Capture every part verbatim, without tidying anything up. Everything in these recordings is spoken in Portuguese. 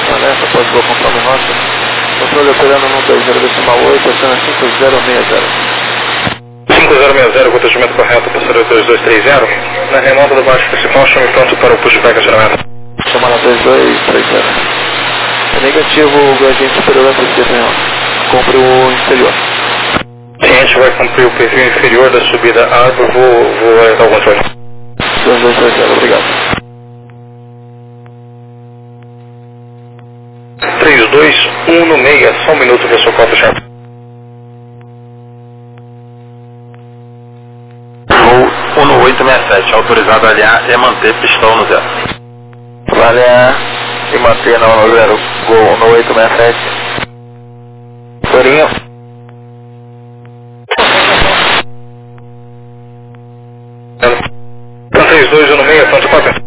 Alerta, pode boa controle rota. Controle operando no dois zero decimal oito, acena cinco zero seis zero. cinco zero seis zero, contingimento correto, passageiro dois dois três zero. Na remota do baixo principal, chame pronto para o pushback acionamento. Chamada dois dois três zero. É negativo, o gradiente superior vai ser real. Compre o inferior. Sim, a gente vai cumprir o perfil inferior da subida árvore, vou, vou dar o controle. dois dois três zero, obrigado. três dois um seis, só um minuto para sua cota, chefe. Voo um oito seis sete, autorizado a alinhar e manter pistão no zero. Vai alinhar e manter na um zero, Gol um oito seis sete. Torinho. três dois um seis, pronto, cota.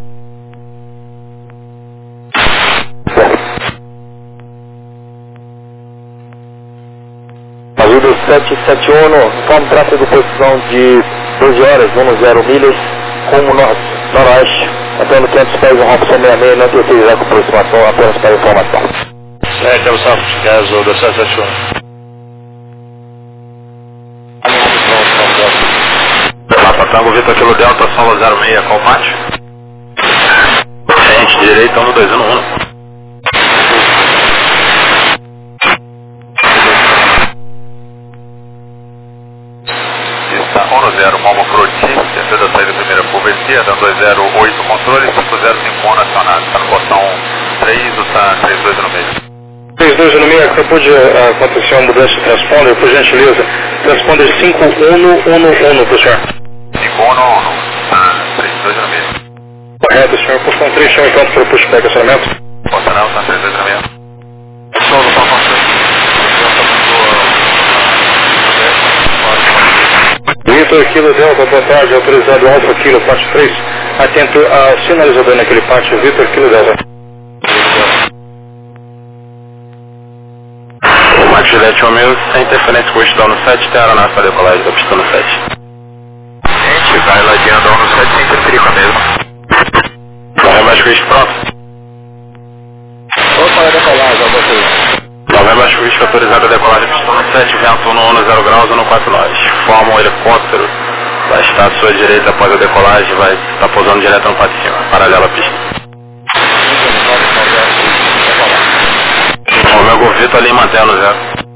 Ajuda sete sete um, informe tráfego posição de doze horas, um zero milhas, rumo nor noroeste, atendo quinhentos pés, um rompo sessenta e seis, não tem utilizar com aproximação, apenas para informação. É, que é o Santos, gás ou da sete sete um. Papa Tango Vitor Kilo Delta, Solo zero seis, qual pátio? Frente, direita, um dois um um. um zero, Momo Froti, descida da saída primeira curva esquerda, dois zero oito controle, cinco zero cinco um acionado, está no botão três, o está três dois no meio. três dois um seis, acabou de uh, acontecer uma mudança de transponder, por gentileza, transponder cinco um um um, para o senhor. cinco um um, está três dois no meio. Correto, senhor, posição três, chame pronto para o pushback acionamento. Bota não, está três dois no meio. Show do Falcão seis. Vitor Kilo Delta, boa tarde, autorizado Alfa Kilo, parte três, atento ao sinalizador naquele pátio, Vitor Kilo Delta. O Max Juliette Romeo, sem interferência com o pistão no sete, tem aeronave para decolagem da pistão no sete. Gente, vai ladeando no sete sem interferir com a mesma. Novembro Swift pronto. Vamos para a decolagem, Alfa. Novembro Swift autorizado a decolagem da pistão no sete, vento no um zero graus, no quatro nós. Forma um helicóptero, vai estar à sua direita após a decolagem, vai estar pousando direto no patinho, paralela à pista. O meu Govito ali mantendo zero.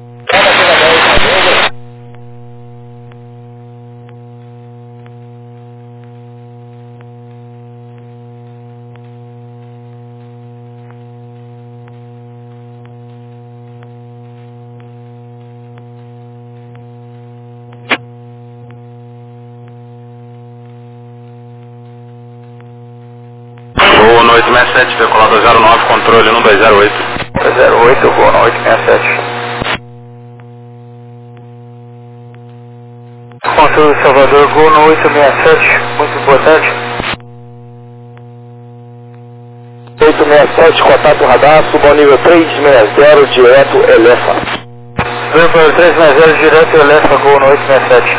Voo no oito seis sete, decolado zero nove, controle um dois zero oito. dois zero oito, voo no oito seis sete. Conselho Salvador, voo no oito seis sete, muito boa tarde. oito seis sete, contato radar, suba ao nível três seis zero, direto Elefa. Nível três seis zero, direto Elefa, voo no oito seis sete.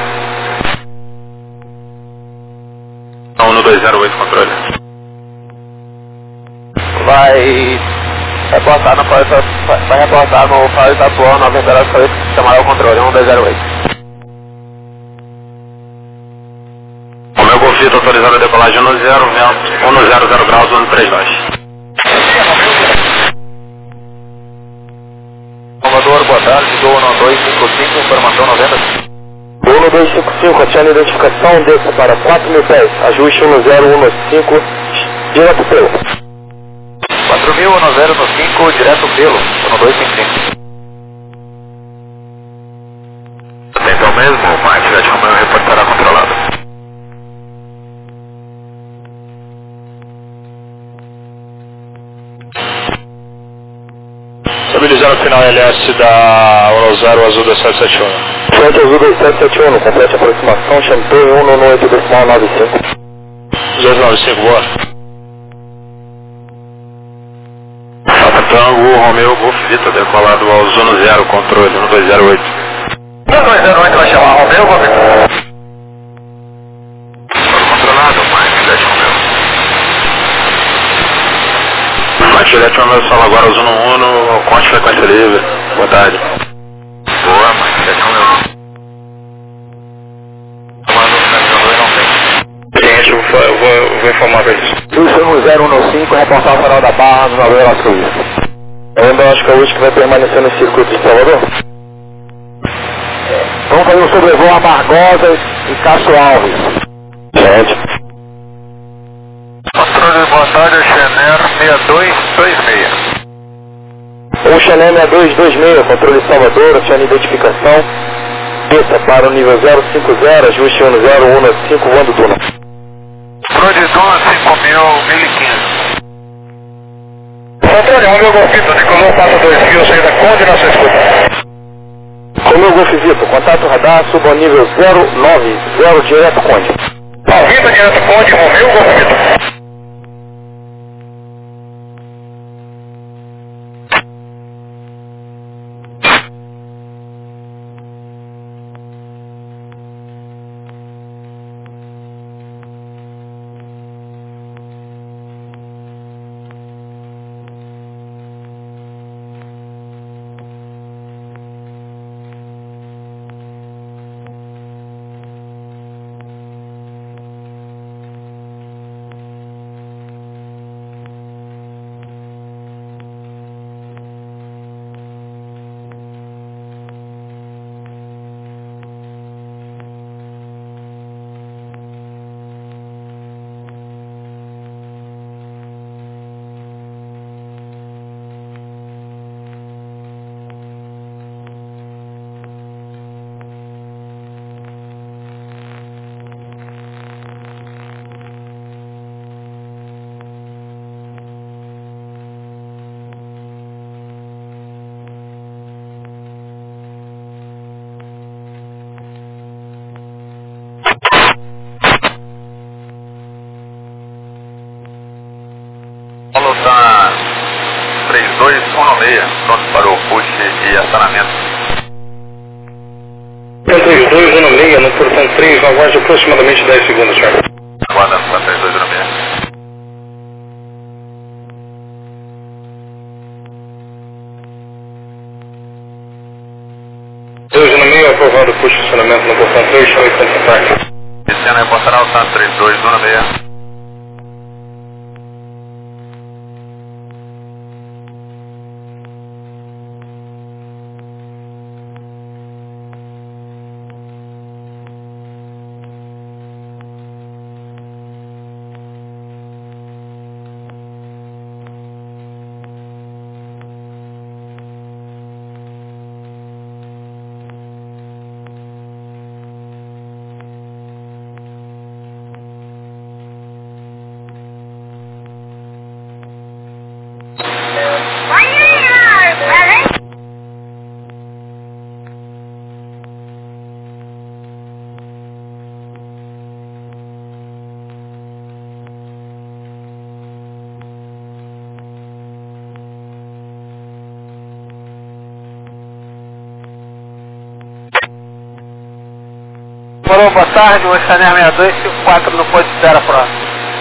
um no dois zero oito, controle. Vai reportar no Paulo, vai reportar no Paulo Itapuã, noventa horas para chamar o controle, um dois zero oito. O meu Govito autorizado a decolagem no zero, vento um no zero zero graus, um três nós. Salvador, boa tarde, Gol no dois cinco cinco, informação noventa. Gol no dois cinco cinco, atiando identificação, desça para quatro mil pés, ajuste um zero um cinco, direto pelo. quatro mil, um zero cinco, direto pelo, no dois cinco cinco. Então mesmo, o Max Juliette Romeo reportará controlado. Estabilizar o final L S da um zero azul da sete sete um. Frente azul da sete sete um, complete aproximação, Champagne um no oito decimal nove cinco. dois nove cinco, boa. Papa Tango, Romeo, Golf Vitor, decolado ao Zona zero, controle um dois zero oito. um dois zero oito vai chamar Romeo, Golf Vitor. Controlado, Max Juliette Romeo. Max Juliette última meu solo agora, Zuno Uno, conte frequência livre. Boa tarde. Boa, mãe, sete um meu. Gente, eu vou, eu vou, eu vou informar pra eles. Houston zero um cinco, reportar o farol da Barra do Nova Velocidade Suíça. É o Oscar Whisky que vai permanecer no circuito de Salvador. Vamos fazer um sobrevoo a Bargosas e Castro Alves. Gente. Controle, boa tarde, Xener seis dois dois seis. O Xener seis dois dois seis, controle Salvador, acione identificação. Desça para o nível zero cinco zero, ajuste um zero um cinco, voando Duna. Controle Duna cinco mil, mil e quinze. Controle um, meu golfito, Nicolão, passa dois fios, saída Conde, nossa escuta. Com o meu golfito, contato radar, suba ao nível zero nove zero, direto Conde. Ouvido, direto Conde, Romeu, golfito. Solo tá três dois um seis, pronto para o push e acionamento. três dois um seis, no portão três, aguarde aproximadamente dez segundos, senhor. Aguarda para três dois um seis. dois um seis, aprovado, push acionamento no portão três, chama e contato. Descendo, reportará o Santos três dois um seis. Morou, boa tarde, o Xener seis dois cinco quatro no ponto zero próximo.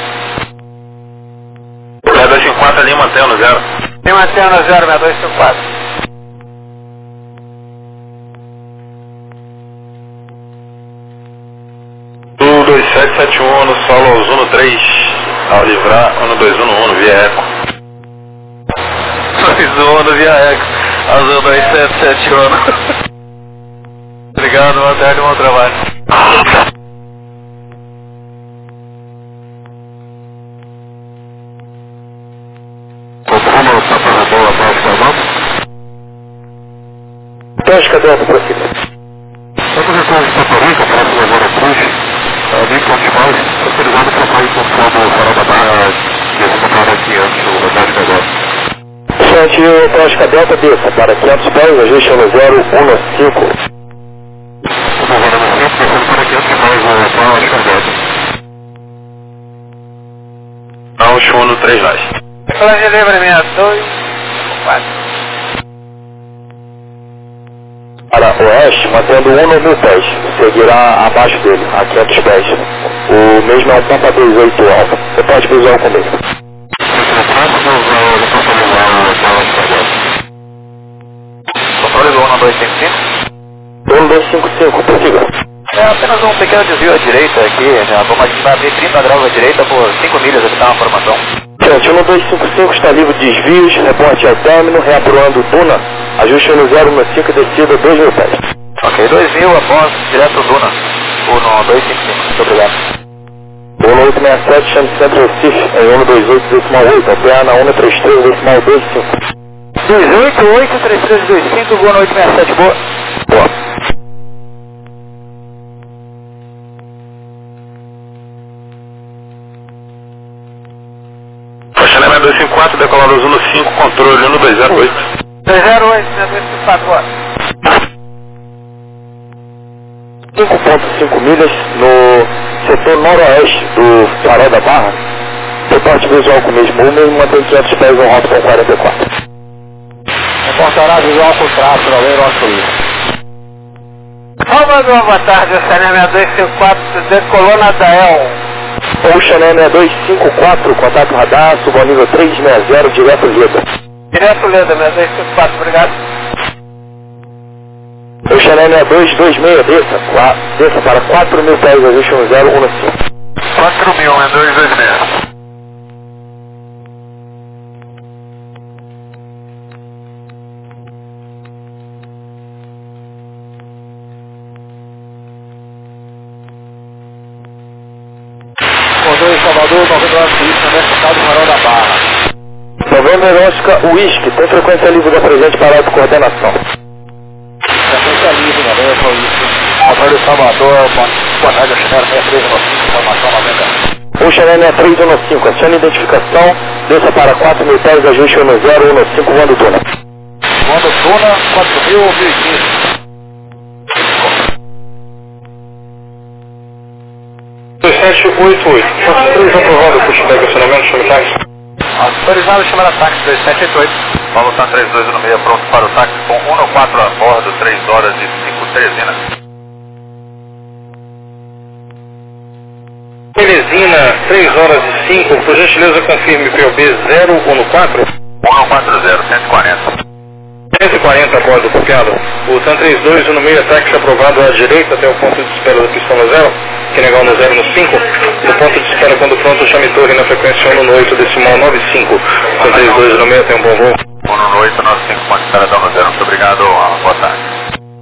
seis dois cinco quatro ali, mantém no zero. Tem mantém no zero, seis dois cinco quatro. um dois sete sete um no solo Zuno três, ao livrar um dois um um via eco. dois um um via eco, Azul dois sete sete um. Obrigado, boa tarde, bom trabalho. Teste cadente, prossiga. Estamos retornando de Porto Rico, próximo a Zona Cruz, bem pontuais, autorizado para sair conforme o farol da barra que eu vou botar aqui antes do Rodástico agora. Gente, o Tosca Delta desça para quinhentos pés, ajuste no zero um cinco. Agora no centro, passando para quinhentos mais o Rodástico agora. Não, um no três lá. Decolagem livre seis dois quatro. Para oeste, mantendo um no mil pés, seguirá abaixo dele, a quinhentos pés. O mesmo é um Pampa dois oito alfa. Você pode visual comigo. Controle do um dois cinco cinco. um dois cinco cinco, prossiga. É apenas um pequeno desvio à direita aqui, já vamos vai abrir trinta graus à direita por cinco milhas, aqui está uma formação. Gente, um dois cinco cinco está livre de desvios, reporte ao término, reapurando Duna, ajuste no zero um cinco e descida dois mil pés. Ok, dois mil após, direto Duna, um dois cinco cinco, muito obrigado. um oito seis sete, chame Centro Recife, em um dois oito decimal oito, opera na um três três decimal dois cinco. dois oito oito, três três dois cinco, boa noite, seis sete, boa. Boa. Chanel dois cinco quatro, decolado Zuno cinco, controle um dois zero oito. dois zero oito, dois cinco quatro, boa. cinco ponto cinco milhas no setor noroeste do Farol da Barra, reporte visual com o mesmo número, mantém quinhentos pés no Robson quarenta e quatro. Reportará visual com traço, Valeiro Oscar. Salvador, boa tarde, o Chanel dois cinco quatro, decolou na Dael. Ou Chanel dois cinco quatro, contato radar, subanível trezentos e sessenta, direto Leda. Direto Leda, dois cinco quatro, obrigado. O Chanel dois dois seis, desça, qua, desça para quatro mil pés, ajuste no zero um cinco. quatro mil, é dois dois seis. Controle Salvador, noventa e Suíça, Mercado Farol da Barra. Novembro Oscar Whisky, tem frequência livre da presente para autocoordenação. Frequência livre, Novembro Whisky. Controle Salvador, boa tarde, o Chanel seis três um cinco, informação noventa. O Chanel seis três um cinco, acione identificação, desça para quatro mil pés, ajuste no zero um cinco, voando Duna. Voando Duna, quatro mil, mil e quinze. sete oito oito. Autorizado aprovado por Chile, estacionamento, chame táxi. Autorizado a chamar a táxi dois sete oito oito. Vamos estar três dois um seis, pronto para o táxi com um quatro a bordo, três horas e cinco Teresina. Teresina, três horas e cinco, por gentileza confirme P O B zero um quatro. um quatro zero, cento e quarenta. cento e quarenta a bordo, copiado. O TAM três dois um seis, táxi aprovado à direita até o ponto de espera da pistola zero, que negar no zero no cinco. No ponto de espera quando pronto, chame torre na frequência um oito decimal nove cinco. TAM três dois um seis, tem um bom voo. um oito nove cinco, ponto de espera no zero. Muito obrigado, boa tarde.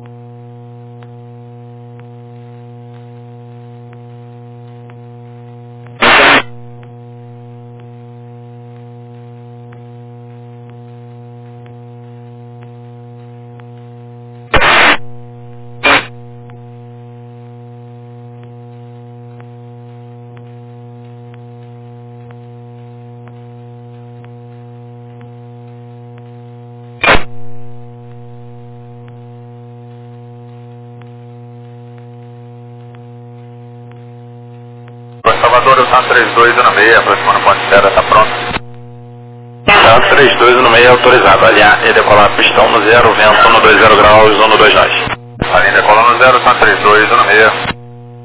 Salvador, o TAM três dois um seis, aproximando o ponto de espera, está pronto. TAM três dois um seis autorizado, alinhar e decolar pistão no zero, vento no dois zero graus, um dois nós. Alinha decolar no zero, TAM três dois um seis.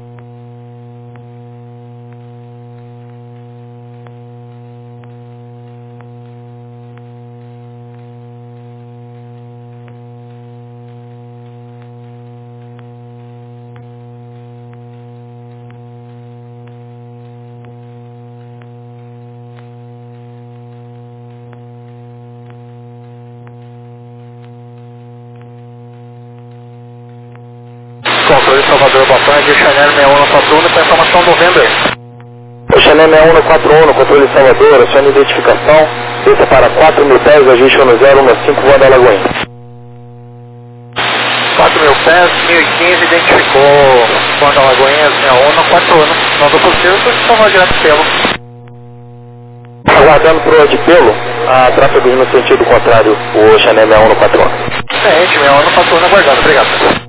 Controle Salvador, boa tarde, Chanel seis um quatro um, com informação novembro aí. O Chanel seis um quatro um, controle Salvador, acione identificação, desça para quatro mil pés, ajuste no zero um cinco, voando Alagoinha. quatro mil pés, mil e quinze, identificou voando Alagoinha, seis um quatro um, não do possível, estou chamando direto pelo. Aguardando para o de pelo, a tráfego no sentido contrário, o Chanel seis um quatro um. Excelente, seis um quatro um, aguardando, obrigado.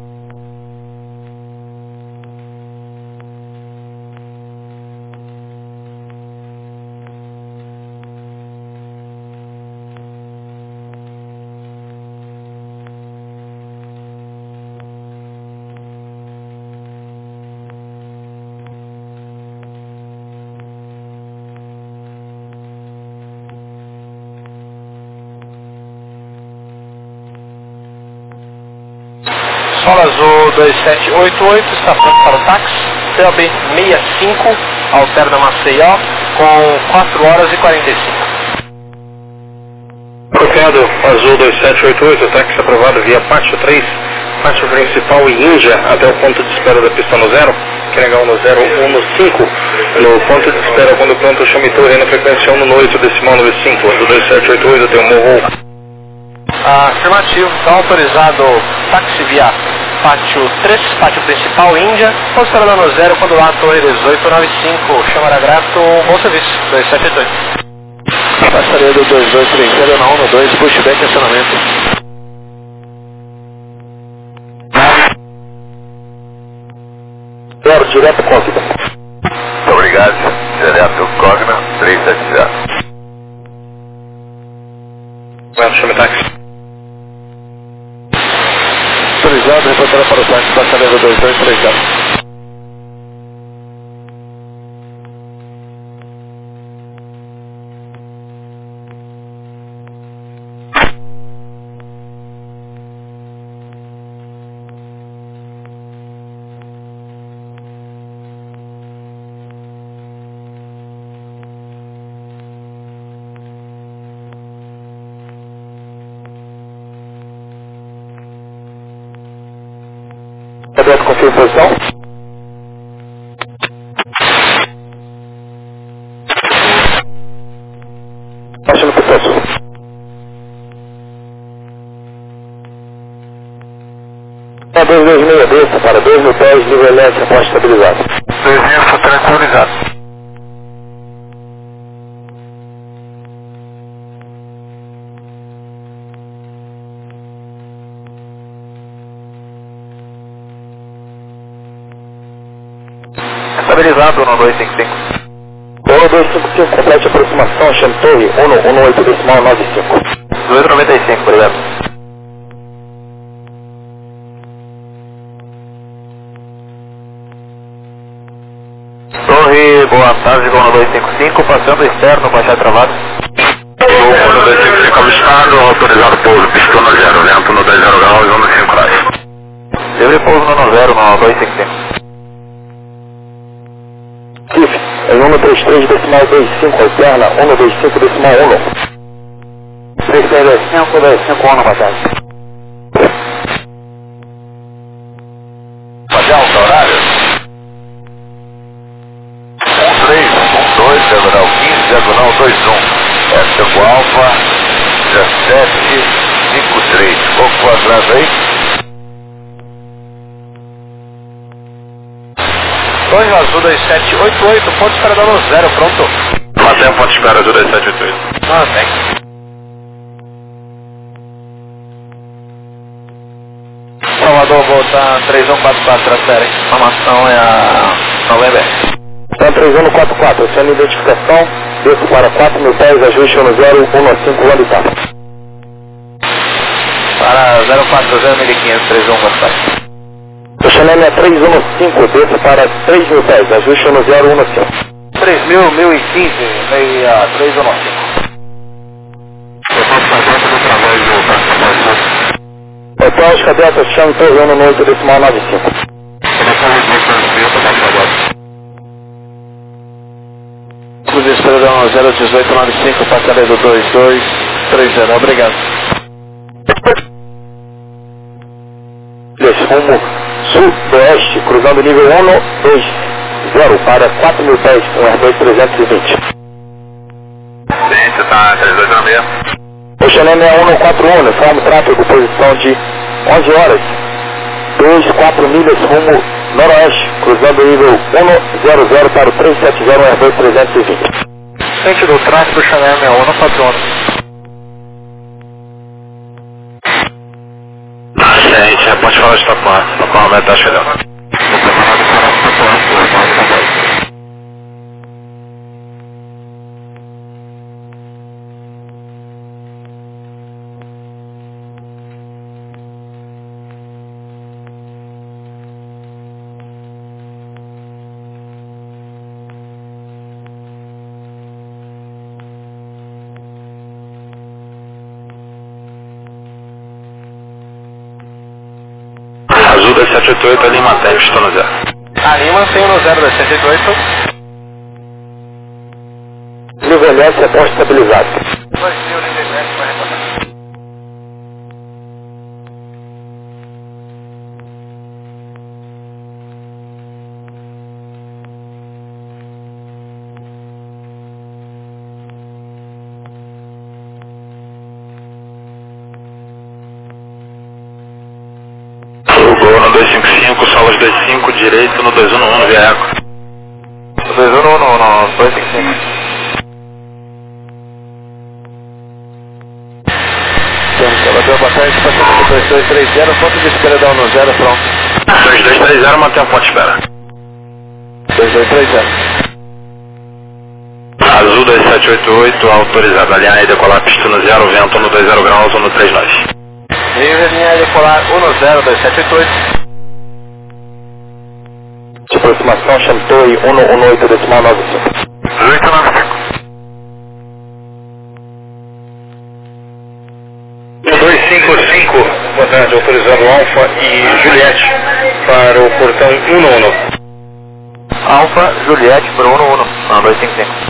Solo Azul dois sete oito oito, está pronto para o táxi. C O B sessenta e cinco, Alterna Maceió, com quatro horas e quarenta e cinco. Copiado, Azul dois sete oito oito, táxi aprovado via pátio três, pátio principal e Índia, até o ponto de espera da pista no zero, que legal no zero um no cinco, no ponto de espera quando pronto chame torre na frequência um no oito, decimal nove cinco, Azul dois sete oito oito, tem um morro. Afirmativo, está autorizado táxi via pátio três, pátio principal Índia, ponto de espera no zero, quando lá torre dezoito nove cinco, chamara grato, bom serviço, dois sete oito oito. Passaria do dois dois três zero na um no dois, pushback acionamento. Zero, direto Cogna. Muito obrigado, direto Cogna, três sete zero. Bueno, chame táxi. Autorizado, reportando para o táxi, passaria do dois dois três zero. Roberto, confirma posição. Baixando o processo. É dois dois seis, desça para dois mil pés, nível elétrico, após estabilizado. dois mil, tranquilizado. Estabilizado no dois cinco cinco. Polo dois cinco cinco, complete aproximação, chame torre um no um no oito, decimal nove cinco. dois noventa e cinco, obrigado. Torre, boa tarde, gol no dois cinco cinco, passando externo, baixar travado. Gol no dois cinco cinco avistado, autorizado pouso, pistão no zero, vento no dois zero graus, um no cinco graus. Livre pouso no zero, no dois cinco cinco. Kif, em um no três três, decimal dois cinco, alterna um no dois cinco, decimal um. três três dois cinco, dois cinco um, boa tarde. Fazer alta horário? um três um dois, diagonal quinze, diagonal dois um. Essa é o Alfa dezessete cinco três. Pouco atrás aí. Torre Azul dois sete oito oito, ponto de espera no zero, pronto. Mantém o ponto de espera do dois sete oito oito. Mantém. Salvador, volta três um quatro quatro, transfere. Informação é a November. Então três um quatro quatro, sendo identificação, desço para quatro mil pés, ajuste no zero um no cinco, onde está? Para zero quatro zero mil e quinhentos, três um quatro quatro. O Chanel é três um cinco, desço para três mil pés, ajuste no zero um no cinco. três mil, mil e quinze, meia três um cinco. Hotel Os Cadetas, chame torre um no oito, decimal nove cinco. Cruz Esperadão zero dezoito nove cinco, passaria do dois dois três zero, obrigado. Rumo sudoeste, cruzando nível um no dois zero para quatro mil pés com R dois trezentos e vinte. Sim, você está três dois zero seis. O Chanel é um no quatro um, informa o tráfego, posição de onze horas, dois quatro milhas rumo noroeste, cruzando nível um no zero zero para o três sete zero R dois trezentos e vinte. Sentido tráfego Chanel é um no quatro um. Gente, pode falar de Tapuã, Tapuã vai estar chegando. sete oito oito, ali mantém, estou no zero. Ali mantém no zero dois sete oito oito. Nível S, aposta estabilizado. Vai ser o nível S, vai retornar. Gol no dois cinco cinco, solas dois cinco, direito no dois um um, via eco. dois um um, no, no, dois cinco cinco. Salvador, boa tarde, passando dois dois três zero, ponto de espera dá um no zero, pronto. dois dois três zero, mantém o ponto de espera. dois dois três zero. Azul dois sete oito oito, autorizado. Alinhar e decolar pista no zero, vento no dois zero graus, um no três nós. Livre linha decolar um no zero dois sete oito oito. De aproximação, Chantoi, um no um oito decimal nove cinco. oito nove cinco. dois cinco cinco, boa tarde, autorizando Alfa e Juliette para o portão um no um. Alfa, Juliette, para um no um, não, dois cinco cinco.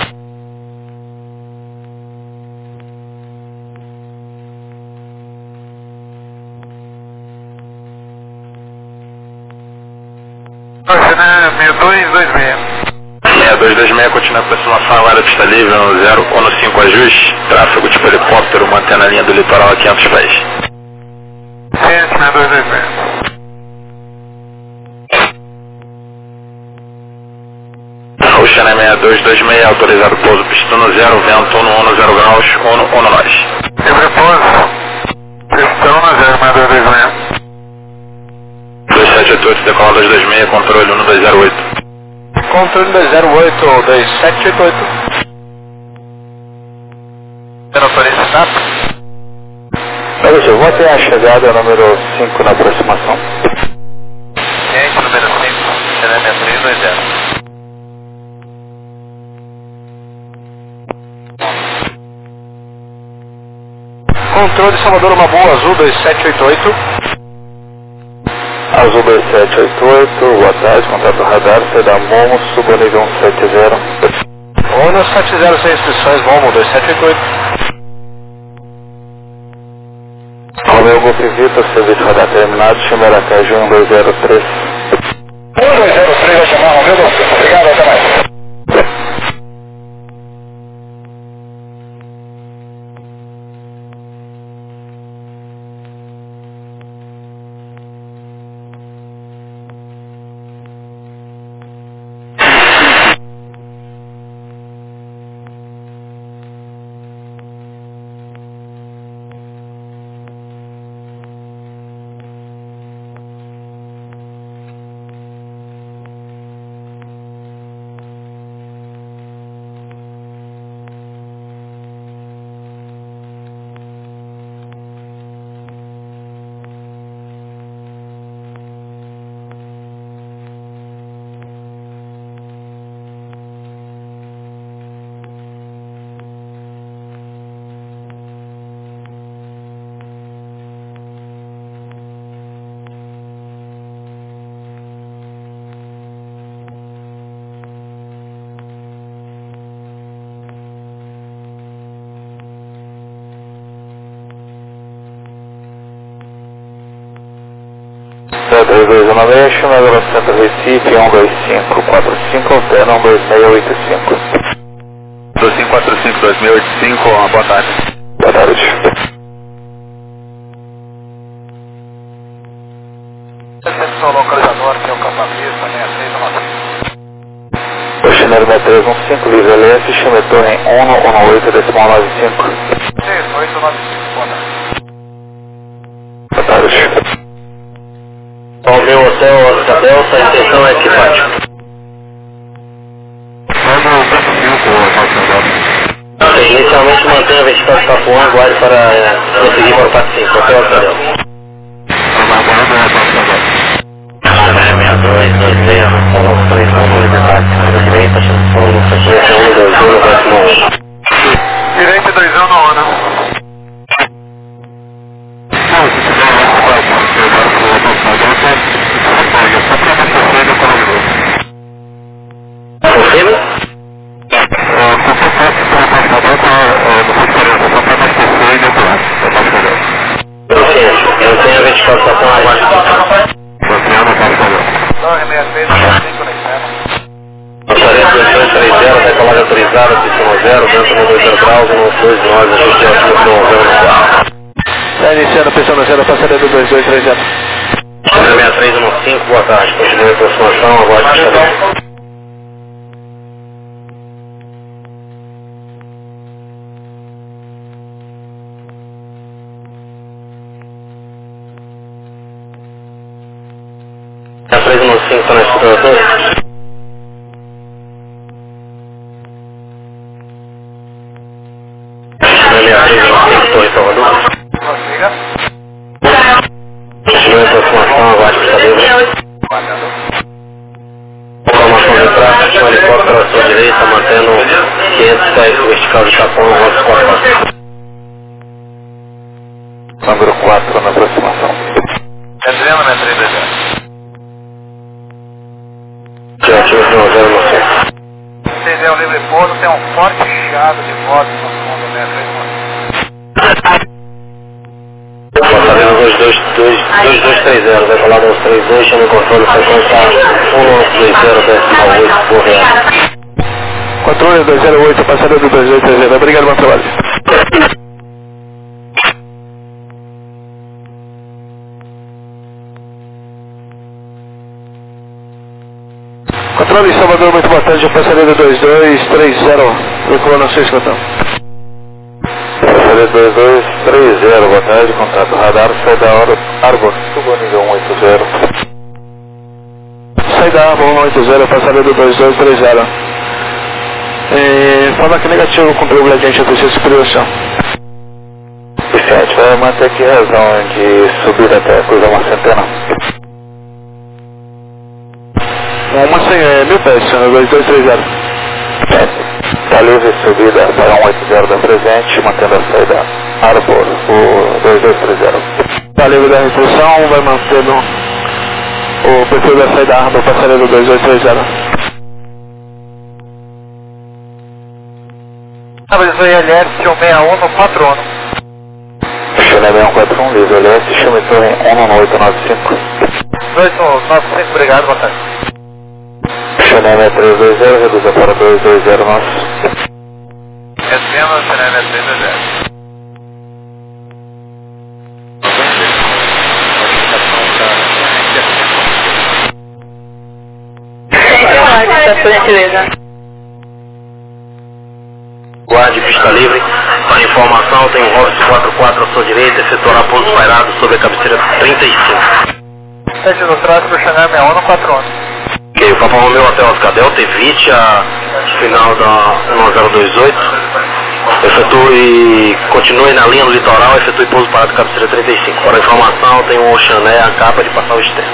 seis dois dois seis. seis dois dois seis, continua a aproximação agora da pista livre no zero um no cinco ajuste. Tráfego tipo helicóptero, mantendo a linha do litoral a quinhentos pés. seis dois dois seis. Oceana seis dois dois seis, autorizado pouso pista no zero, vento um no um no zero graus, um no um no nós. Livre pouso, pistão no zero seis dois dois seis. dois sete oito oito, decola dois dois seis, controle um no dois zero oito. Controle dois zero oito dois sete oito oito. Motorista S A P. Olha, eu vou até a chegada número cinco na aproximação. Cliente número cinco, C N M três dois zero. Controle Salvador Mabu, Azul dois sete oito oito. Azul dois sete oito oito, boa tarde, contato radar, C da Momo, suba nível cento e setenta. Ono sete zero seis inscrições, Momo dois sete oito oito. Romeu Golf Vitor, serviço radar terminado, Chimaracaju um dois zero três. um dois zero três vai chamar Romeu Golf, obrigado, até mais. três dois um nove, Chumel Centro Recife, um dois cinco quatro cinco, Altena um dois seis oito cinco. dois cinco quatro cinco dois seis oito cinco, boa tarde. Boa tarde. Recepção localizador, que é o Capavista, seis seis nove. Oceana seis três um cinco, livre L S, Chumel Torre um no um oito decimal nove cinco. seis oito nove cinco, boa tarde. Boa tarde. Ao meu hotel, Oscar Delta, a intenção é equipagem. Ok, inicialmente mantenha a vertical de Tapuã, aguarde para é, conseguir para o Pato cinco, hotel Oscar Delta. seis dois dois seis, falamos três com dois detalhes, à direita, chamação no frequência um dois um, décimo um. Direita dois um no ano. zero, vento no dois zero graus, no dois nós, ajuste de altímetro um zero. Está iniciando, pista no zero, passaria do dois dois três zero. seis três um cinco, boa tarde, continue a aproximação, aguarde pista livre. três um cinco, está na escuta da torre. Torre Salvador. Continue a aproximação, aguarde pista livre. Informação de tráfego, um helicóptero à sua direita, mantendo quinhentos pés vertical de Chapão, rodas quatro quatro. Número quatro na aproximação. Adriano, né, três dois zero. Altímetro zero no cinco. Entendeu, livre pouso, tem um forte chiado de voz no fundo, né, três um cinco. Passarinho dois dois três zero, vai falar dos três dois, chama o controle, frequência um nove dois zero, décimo oito, por real. Controle dois zero oito, passarinho do dois dois três zero, obrigado, bom trabalho. Controle Salvador, muito boa tarde, passarinho dois dois três zero, veiculou na sua escutão. Passarinho dois dois três zero, boa tarde, contato radar, sai da hora, Arbor, subo nível um oito zero. Sai da Arbor um oito zero, passarinho dois dois três zero. É, fala que negativo com o gradiente do seu superior. Vicente, vai manter aqui a razão de subir até cruzar uma centena. Uma cem, é, mil pés, dois dois três zero. Está livre subida para um oito zero da presente, mantendo a saída Arbor, o dois dois três zero. Está livre da restrição, vai mantendo o perfil da saída Arbor, passarinho dois dois três zero. Avisou L S um seis um no patrono. Chile seis um quatro um, livre L S, chame torre um oito nove cinco. dois oito nove cinco, obrigado, boa tarde. Chile seis três dois zero, reduza para dois dois zero nosso. Recebemos, Chile seis três dois zero. Por gentileza. Guarde pista livre. Para informação, tem um Robson quatro quatro à sua direita, efetuará pouso pairado sobre a cabeceira trinta e cinco. Sete no tráfego, Chanel seis um no quatro um. Ok, o Papa Romeu até Oscar Delta, evite a final da um zero dois oito. Efetue, continue na linha do litoral, efetue pouso parado cabeceira trinta e cinco. Para informação, tem um Oceané, acaba de passar o externo.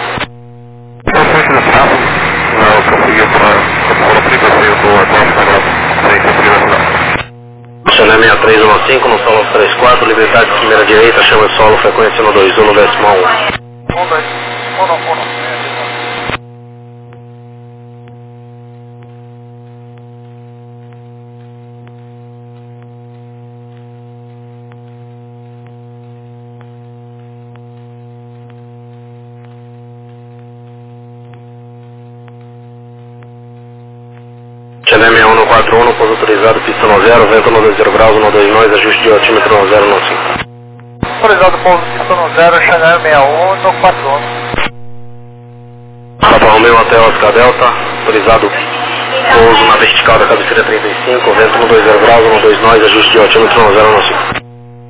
Não, consegui para a aplicação do aguardo sem configuração. Oceané seis três um cinco, no solo três quatro, liberdade de primeira direita, chama solo, frequência no dois um, no décimo um. um dois, um um, um. Chile seis um no quatro um, no pouso autorizado, pista no zero, vento no dois zero graus, no dois nós, ajuste de altímetro no zero no cinco. Autorizado pouso, pista no zero, Chanel seis um no quatro um. Papa Romeu até Oscar Delta, autorizado pouso na vertical da cabeceira trinta e cinco, vento no dois zero graus, no dois nós, ajuste de altímetro no zero no cinco.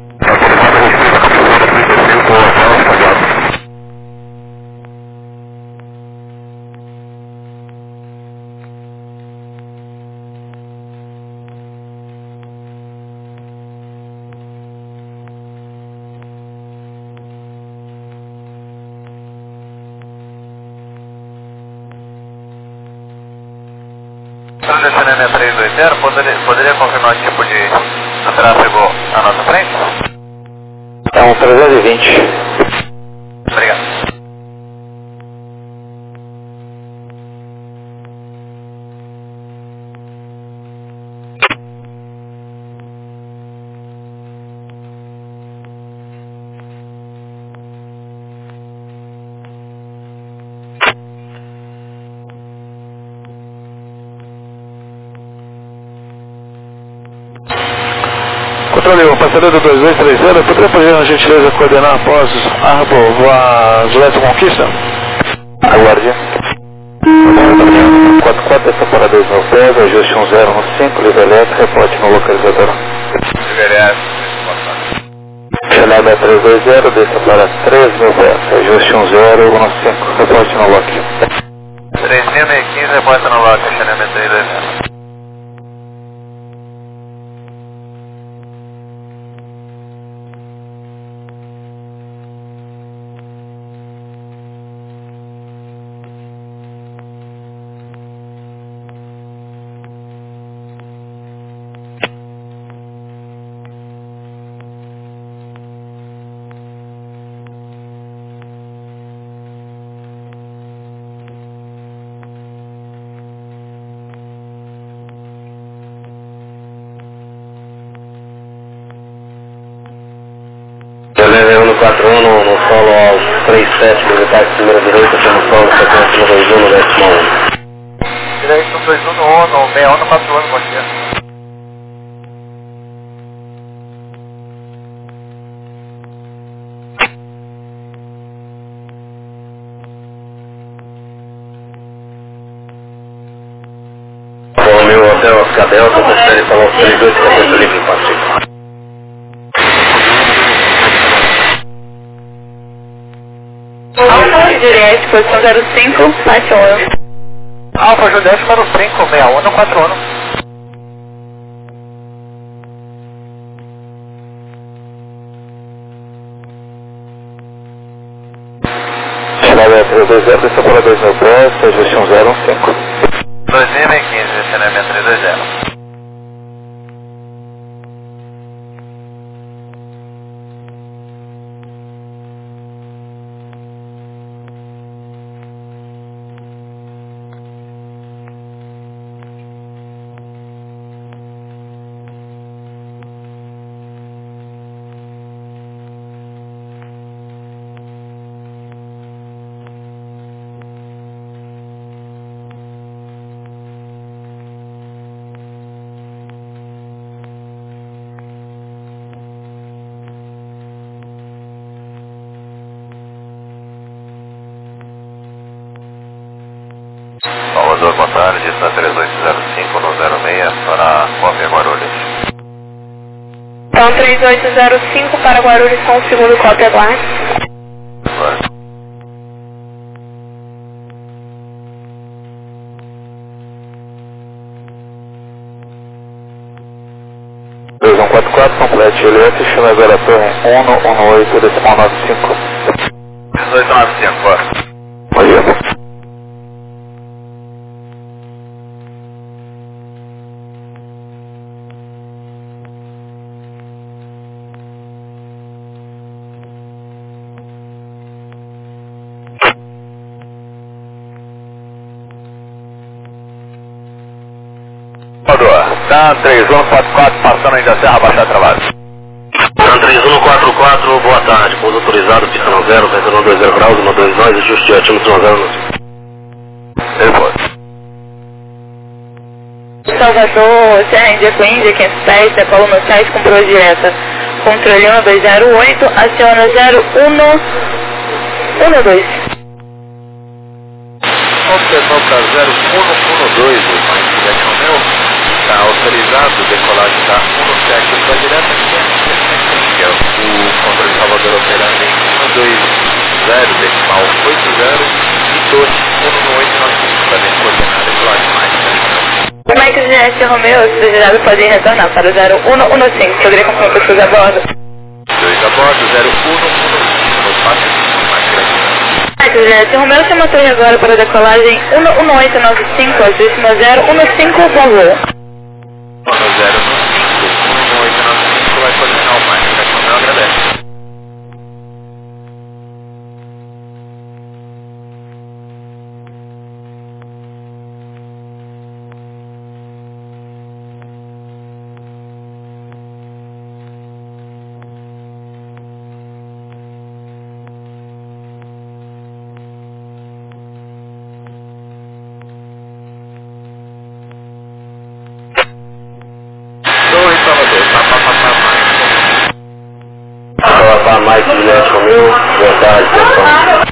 Chanel três dois zero, poderia, poderia confirmar o tipo de tráfego à nossa frente? É um trezentos e vinte. Obrigado. Valeu, passageiro do dois dois três zero, poderia por a gentileza coordenar após Arbor, voar Juliette Conquista? Aguarde. quatro quatro, essa para dois mil pés, ajuste um zero um cinco, livre elétrico, reporte no localizador. Livre elétrico, Xaname três dois zero, desça para três mil pés, ajuste um zero um cinco, reporte no lock. três mil e quinze, reporte no lock, Xaname três dois zero. um quatro um no, no solo aos três sete, militar de primeira direita, temos solo sequência no dois um no décimo um. Direito no dois um no um, no sessenta e um no quatro um, bom dia. Romeu Hotel Oscar Delta, confere salão três dois, sequência livre quatro cinco. Alfa Juliette, posição zero cinco, baixa um. Alfa Juliette, número cinco, sessenta e um no quatro um. Xaname três dois zero, desça para dois mil pés, ajuste um zero um cinco. dois mil e quinze, Xaname três dois zero. Salvador, boa tarde, está três oito zero cinco no zero seis para Cópia Guarulhos. Então três oito zero cinco para Guarulhos com o segundo cópia aguarde. dois um quatro quatro, complete Juliette, chama agora torre um no um no oito, decimal nove cinco. dezoito nove cinco, Bom dia. Tan três um quatro quatro, passando ainda a Serra, baixar trabalho. Tan três um quatro quatro, boa tarde, pouso autorizado, pistão zero, vento dois zero graus, um dois nós, ajuste altímetro zero no cinco. Ele foi. Salvador, Serra Índia com Índia, quinhentos pés, decolo no site com proa direta. Controle um dois zero oito, aciona zero um um dois. Observação para zero um um dois, o mais direto ao meu. Está autorizado, decolagem da um sete para direta, que é o controle de Salvador operando em um dois zero, decimal oito zero, e dois um no oito nove cinco, para dentro coordenada, decolagem mais direto. O Mike G S Romeo, os desejados podem retornar para o zero um um cinco, poderia confirmar pessoas a bordo? dois a bordo, zero um um cinco, no espaço mais direto. Mike G S Romeo, chama a torre agora para a decolagem um um oito nove cinco, ajuste no zero um cinco, bom voo. No zero no cinco, um no oito nove cinco, vai coordenar o mais direto, meu agradece. Mike, Juliette Romeu, boa tarde, pessoal.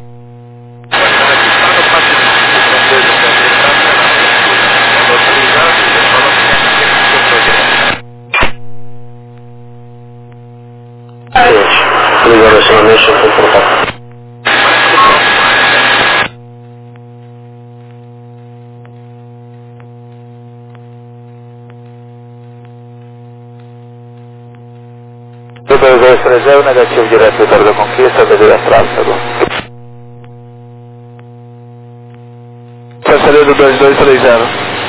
Ligando acionamento, eu vou colocar. dois dois três zero, negativo direto Vitória da Conquista, Avenida Tráfego. Cancelei do dois dois três zero.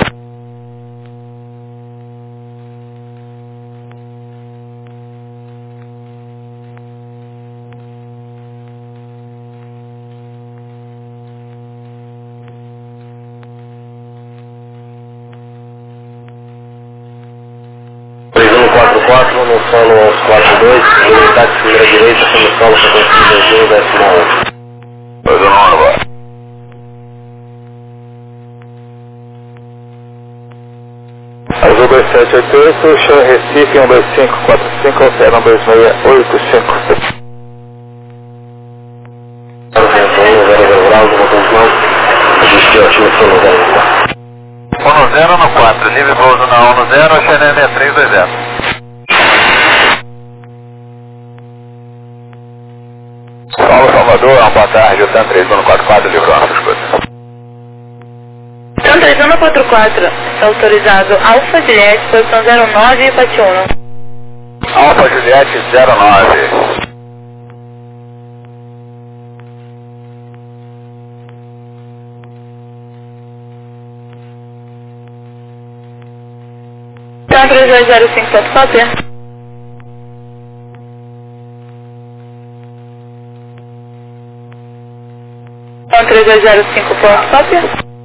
três um quatro quatro no solo aos quatro dois, unidade de primeira direita, no solo frequência um, décimo um. dois um agora. Azul dois sete oito oito, Chão Recife um dois cinco quatro cinco, Oceano dois seis oito cinco. zero zero graus, uma conclusão, ajuste ótimo, sono zero. um zero no quatro, livre pouso na um no zero, X N M três dois zero. Paulo Salvador, boa tarde, o TAM três um quatro quatro, livrou nossas coisas. TAM três um quatro quatro, está autorizado Alfa Juliette, posição zero nove, Patiuno. Alfa Juliette zero nove. TAM três dois zero cinco, ponto cópia. TAM três dois zero cinco, ponto cópia.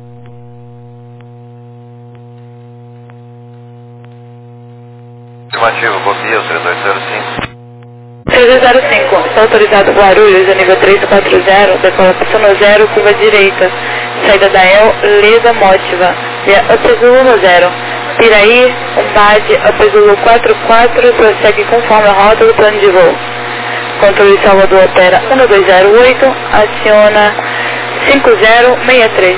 Afirmativo, copia, três dois zero cinco. três dois zero cinco, está autorizado Guarulhos, a nível três quatro zero, decola pista zero, curva direita, saída da El, Leda Mótiva, via Upazulu no zero. Piraí, Umbade, Upazulu quatro quatro, prossegue conforme a rota do plano de voo. Controle Salvador opera um dois zero oito, aciona cinco zero seis três.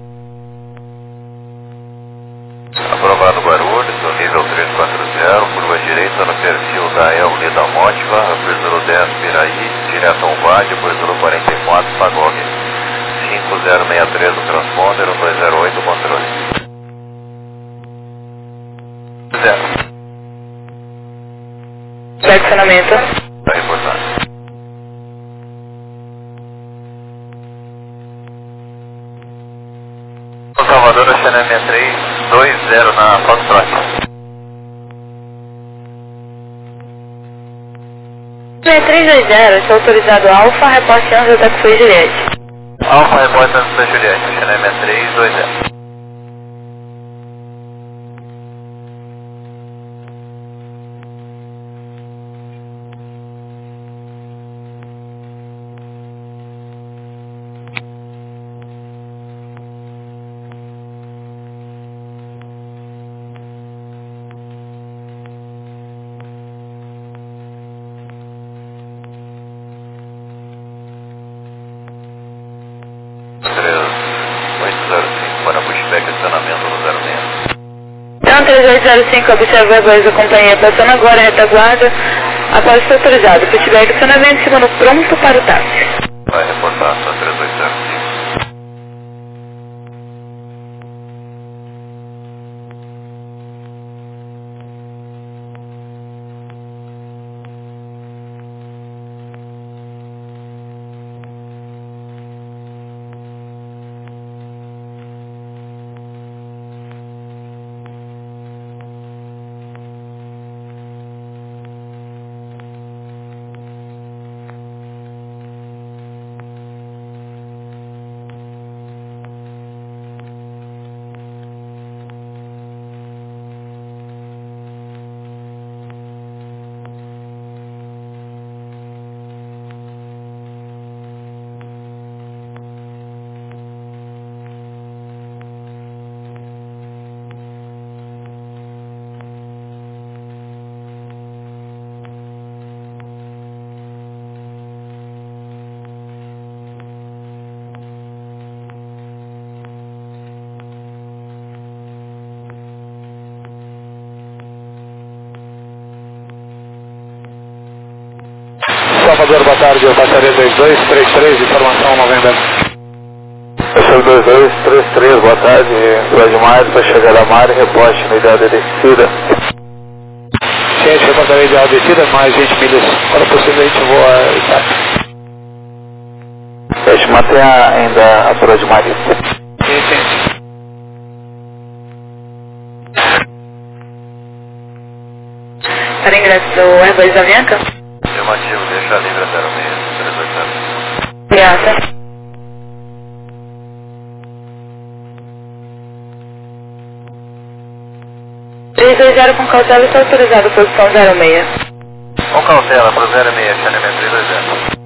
Aprovado Guarulhos, no nível três quatro zero, curva direita no perfil da El Leda Mótiva, Upazulu dez Piraí, direto ao Umbade, Upazulu quarenta e quatro, Pagog. cinco zero seis três no transponder, um dois zero oito, controle. Zero. Flexionamento. Está reportado. Salvador, X N M três dois zero na Foxtrot. três dois zero, está autorizado Alfa, reporte Anjo da Cufui Juliette. Alfa, repórter da Juliette, X N M três dois zero. Para pushback, estacionamento no zero seis. TAM três dois zero cinco, observa a voz da companhia passando agora a retaguarda, após ser autorizado. Pushback, estacionamento, segundo pronto para o táxi. Vai reportar, TAM três dois zero cinco. Salvador, boa tarde, passaria dois dois três três, informação noventa. Passaria dois dois três três, boa tarde, Fred Maia, para chegar da Mari, reposte na ideia de descida. Ciente, reportaria ideal de descida, mais vinte milhas, para possivelmente voa a Itap. Peixe, mantenha ainda a Fred Maia. Sim, sim. Para ingresso do Airbus Avianca? Afirmativo, deixa a Libra zero seis três oito zero. Obrigada. três dois zero com cautela está autorizado, posição zero seis. Com cautela, para zero seis, chaneamento três dois zero.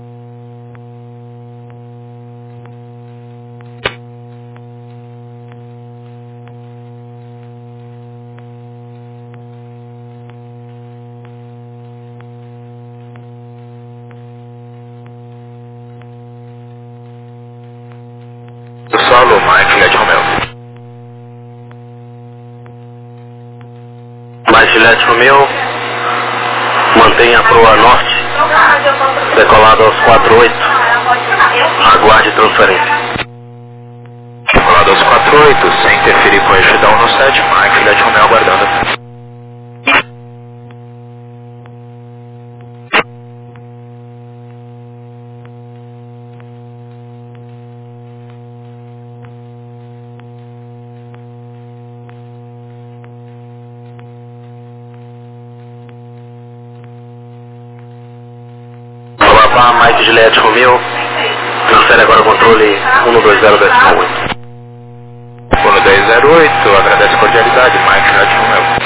Solo, Mike, Juliette Romeo. Mike, Juliette Romeo, mantenha a proa norte, decolado aos quatro oito, aguarde transferência. Decolado aos quatro oito, sem interferir com o eixo down no sete, Mike, Juliette Romeo aguardando. Mike Juliette Romeo, transfere agora o controle um dois zero décimo oito. um dois zero oito, agradece a cordialidade, Mike Juliette Romeo.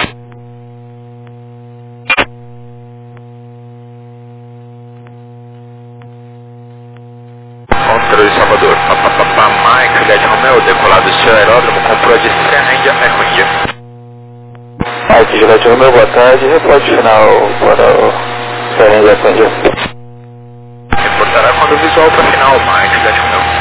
Controle Salvador, papapá, Mike Juliette Romeo, decolado do seu aeródromo, comprou de Serra Índia, Eco Índia. Mike Juliette Romeo, boa tarde, reporte final para o Serra Índia, Eco Índia. Reportará quando o visual para final, Mike, Juliette Romeo.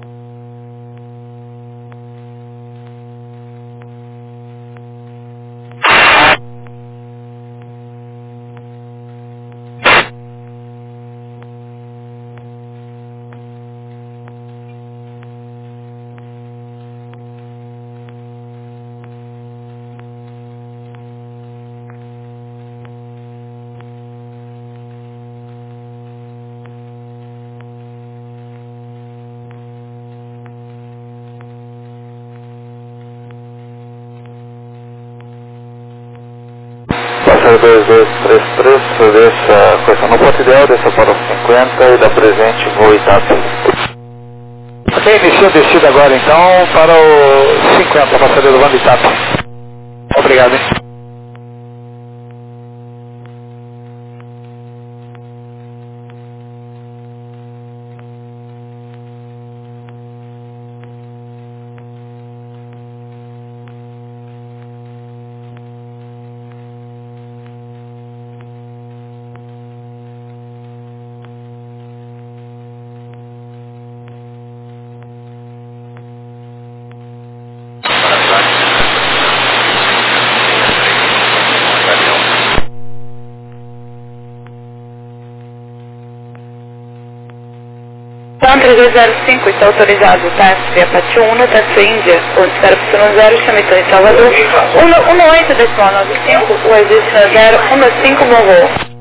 Passaria dois dois três três, deixa a questão no ponto ideal, deixa para os cinquenta e dá presente voo Itap. Ok, inicia a descida agora então para o cinquenta, passaria do Vanda Itap. Obrigado, hein? três dois zero cinco está autorizado, táxi via Pati um, táxi Índia, ou espera para zero, Chamitão em Salvador, um oito decimal nove cinco, o existe zero um cinco, bom voo.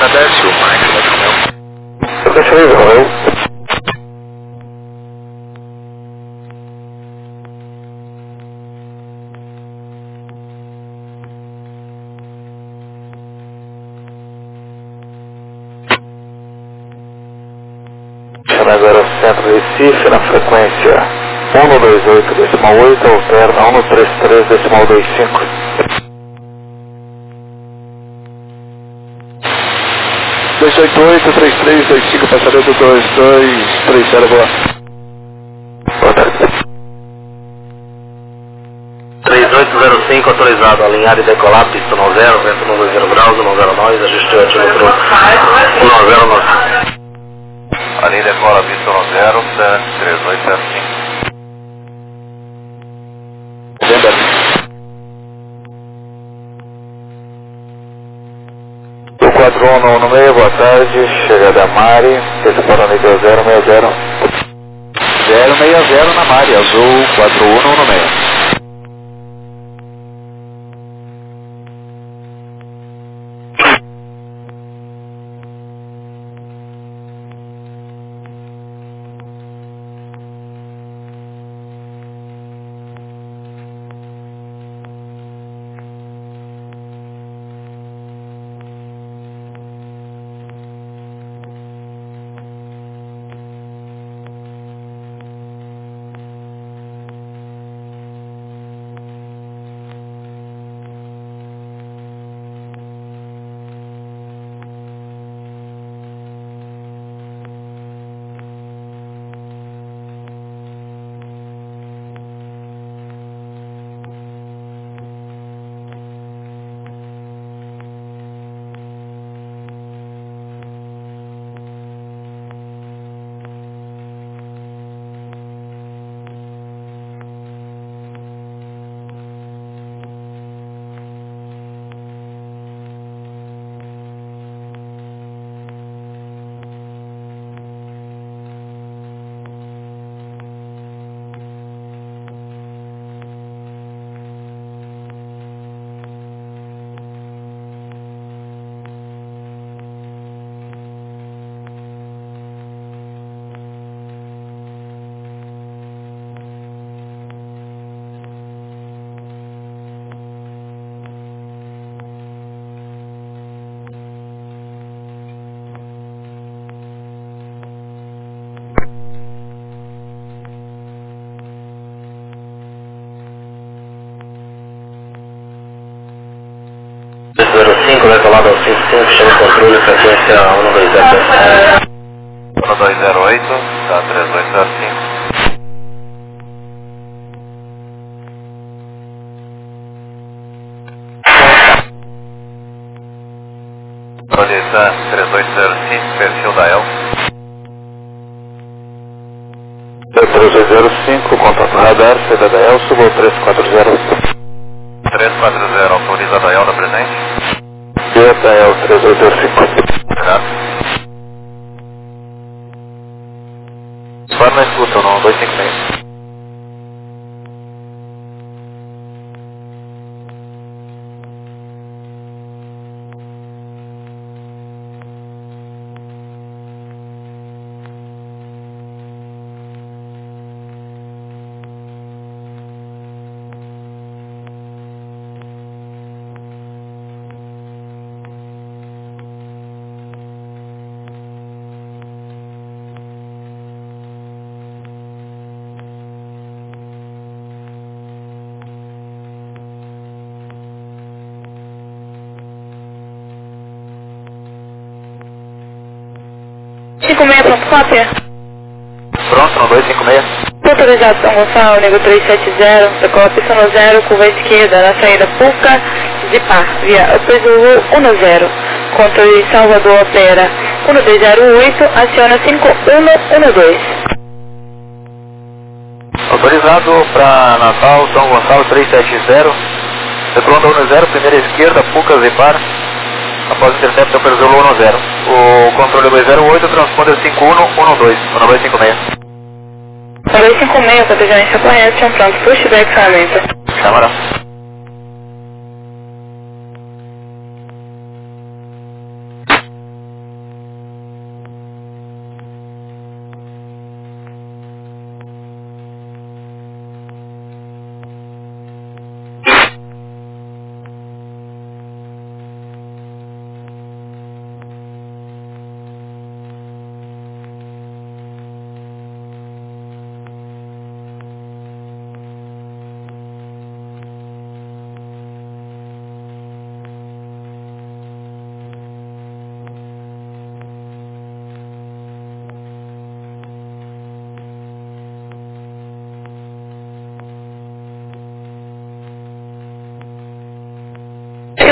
agradece o Mike, vai comer. Eu deixo aí, valeu. Chama agora o centro de Recife na frequência um dois oito decimal oito, alterna um três três decimal dois cinco. dois oito oito, três três dois cinco, passageiro dois dois três zero, boa. Boa tarde. três oito zero cinco autorizado, alinhar e decolar, pista um zero, vento um dois zero graus, um zero nove, ajuste o altímetro um zero nove. Alinha e decola, pista um zero, três oito zero cinco. O quatro um no meio, boa tarde, chegada a Mari, esse para o nível zero seis zero. zero seis zero na Mari, azul quatro um no meio. zero cinco, decolado ao cinco cinco, chama controle, frequência um dois zero oito. um dois zero oito, tá três oito zero cinco. Controle três oito zero cinco, perfil da El. três oito zero cinco, contato radar, saída da El, subo três quatro zero. três quatro zero, autoriza da El da presente. E da El três oito zero cinco. Obrigado. Só na escuta, não, dois cinco seis. cinco seis, pronto, cópia. Pronto, no dois cinco seis. Autorizado São Gonçalo, nível três sete zero, decola pista no zero, curva esquerda, na saída Puca, Zipar, via Upazulu um zero. Controle Salvador opera um dois zero oito, aciona cinco um um dois. Autorizado para Natal, São Gonçalo três sete zero. Decolando um zero, primeira esquerda, Puca, Zipar. Após intercepto, Upazulu um zero. O controle dois zero oito, transponder cinco um um dois, um dois cinco seis. um dois cinco seis, contingência correta, pronto, pushback ferramenta. Câmara.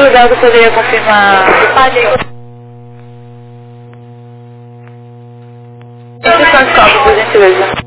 Autorizado, poderia confirmar. Instrução de cálculo, por gentileza.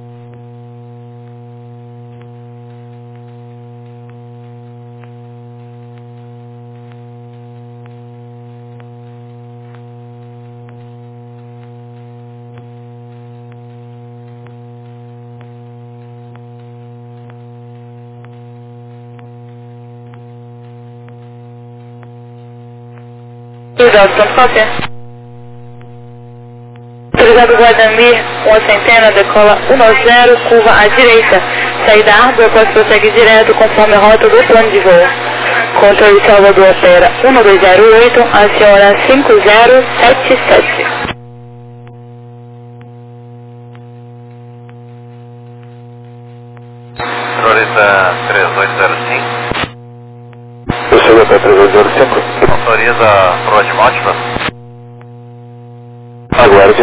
Autorizado, pronto, qualquer. Autorizado Guadamir, uma centena, decola um zero, curva à direita. Saída árdua, após prossegue direto conforme a rota do plano de voo. Controle Salvador opera um dois zero oito, aciona cinco zero sete sete. Autoriza três oito zero cinco. Eu chego até três oito zero cinco. Autoriza proa de Mótiva. Aguarde.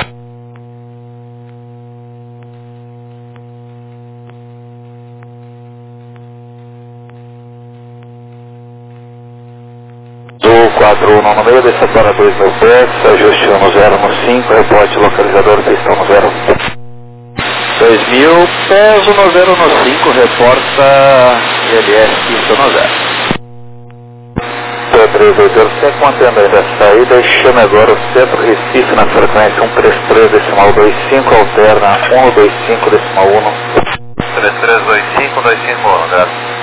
Do quatro um nove seis, desça para dois mil pés, ajuste no zero no cinco, reporte localizador, pistão no zero. dois mil pés, no zero no cinco, reporta L S, pistão no zero. três oito zero sete, mantendo ainda a saída e chame agora o centro Recife na frequência um três três decimal dois cinco, alterna um dois cinco decimal um. três três dois cinco dois cinco um, graças.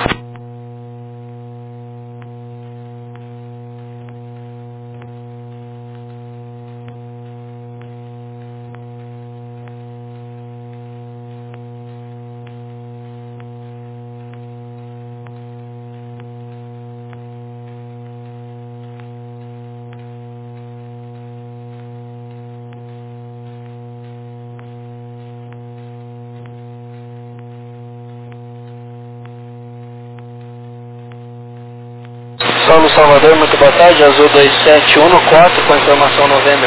Saulo Salvador, muito boa tarde, Azul dois sete um quatro com informação novembro.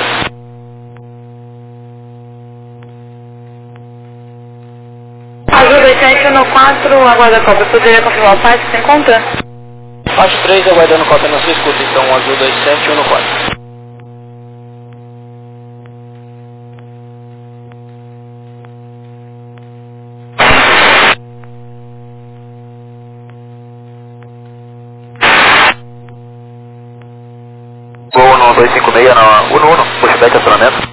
Azul dois sete um quatro, aguarda a cópia, poderia confirmar o pai que se encontra? Faixa três, aguardando cópia na sua escuta, então, Azul dois sete um quatro. Gol dois cinco seis na Uno Uno, pushback acionamento.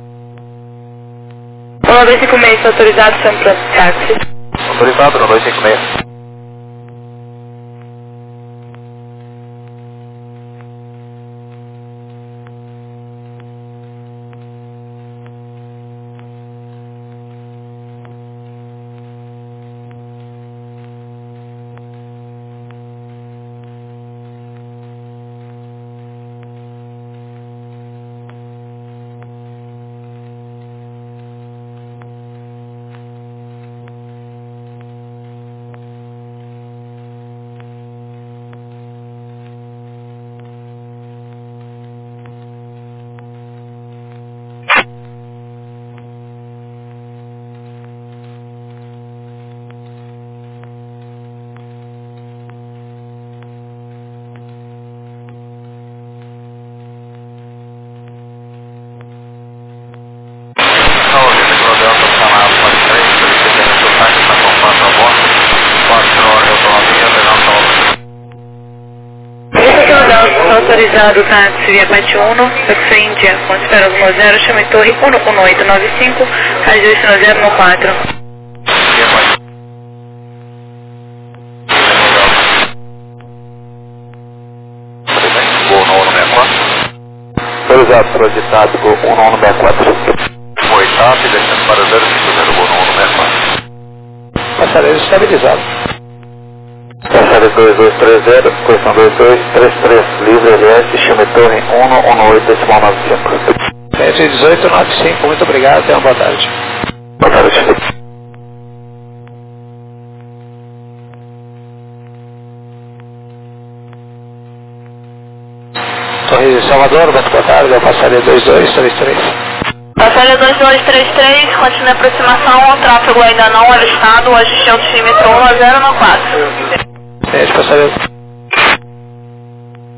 um dois cinco seis, autorizado, chame para táxi. Autorizado no dois cinco seis. Autorizado, táxi via Pati Uno, Taxi Índia, com espera no zero, chame torre um um oito nove cinco, ajuste no zero no quatro. Gol no Uno sessenta e quatro. Autorizado, projetado, Gol um um sessenta e quatro. Oitavo e descendo para zero cinco zero, Gol no Uno sessenta e quatro. Passareiro estabilizado. Passareiro dois dois três zero, questão dois dois três três, livre L S, chame torre um um oito decimal nove cinco. cento e dezoito nove cinco, muito obrigado, tenha uma boa tarde. Boa tarde. Torre Salvador, muito boa tarde, é o passareiro dois dois três três. Passareiro dois dois três três, continua a aproximação, o tráfego ainda não avistado, o ajuste altímetro um zero no quatro. Beijo, passareiro.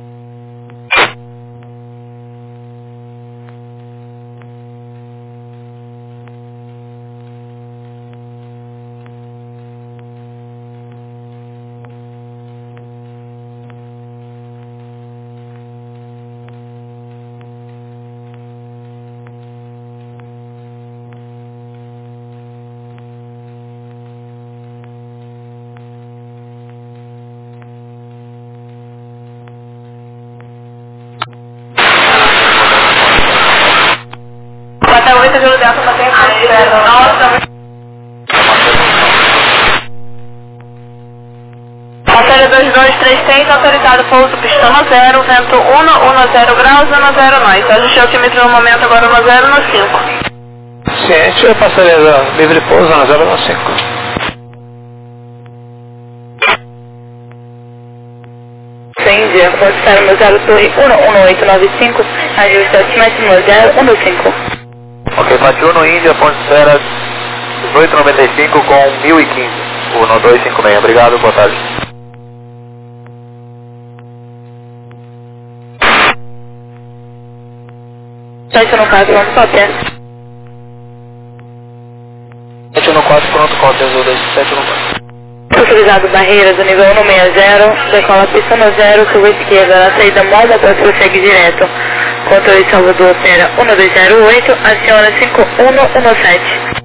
seis, autorizado pouso pistão no zero, vento um, um zero graus, um zero nós. Ajustei o altímetro no momento, agora no zero, no cinco. Ciente, eu passaria da livre pouso no zero, no cinco. India, consultar no zero Torre um um oito nove cinco, ajuste altímetro no zero, um cinco. Ok, Pati um Índia, ponte Serra dezoito noventa e cinco com mil e quinze, um dois cinco seis, obrigado, boa tarde. sete no quatro, vamos cópia. sete no quatro, pronto, cópia, azul dois sete no quatro. Autorizado barreiras do nível um sessenta, decola pista no zero, curva esquerda, na saída móvel, depois prossegue direto. Controle Salvador, opera um dois zero oito, aciona cinco um um sete.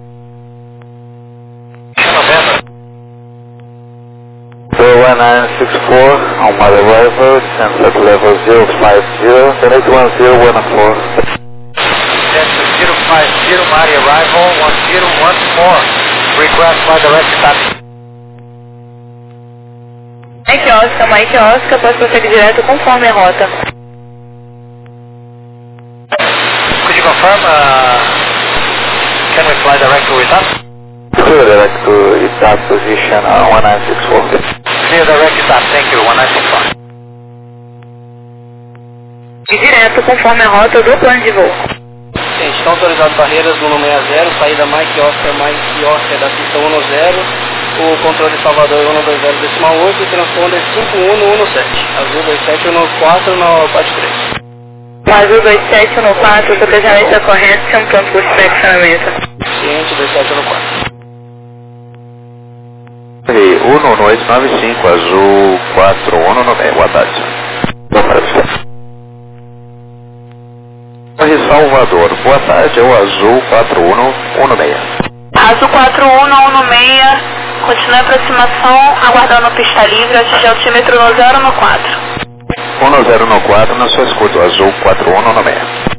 one nine six four on my arrival, descends at level zero five zero, then eight one zero one four. Descends zero five zero, my arrival, one zero one four, request by direct taxi. Mike Oscar, Mike Oscar, pode prosseguir direto conforme a rota. Could you confirm, uh, can we fly direct to Itat? Clear direct to Itat position uh, one nine six four. Clear direct Itat, thank you, one nine six four. E direto conforme a rota do plano de voo. Sim, estão autorizadas barreiras do um sessenta, saída Mike Oscar, Mike Oscar da pista um zero, o controle Salvador um dois zero decimal oito, transponder cinco um um sete, azul dois sete um quatro no quatro três. Azul dois sete um quatro, seu planejamento está correto, sem um pronto por flexionamento. Ciente dois sete um quatro. um oito nove cinco, azul quatro um nove, boa tarde. Boa tarde. Salvador, boa tarde, é o azul quatro um um seis. Azul quatro um um seis, continue a aproximação, aguardando pista livre, atingir altímetro no zero no quatro. um zero no quatro, na sua escuta, azul quatro um um seis.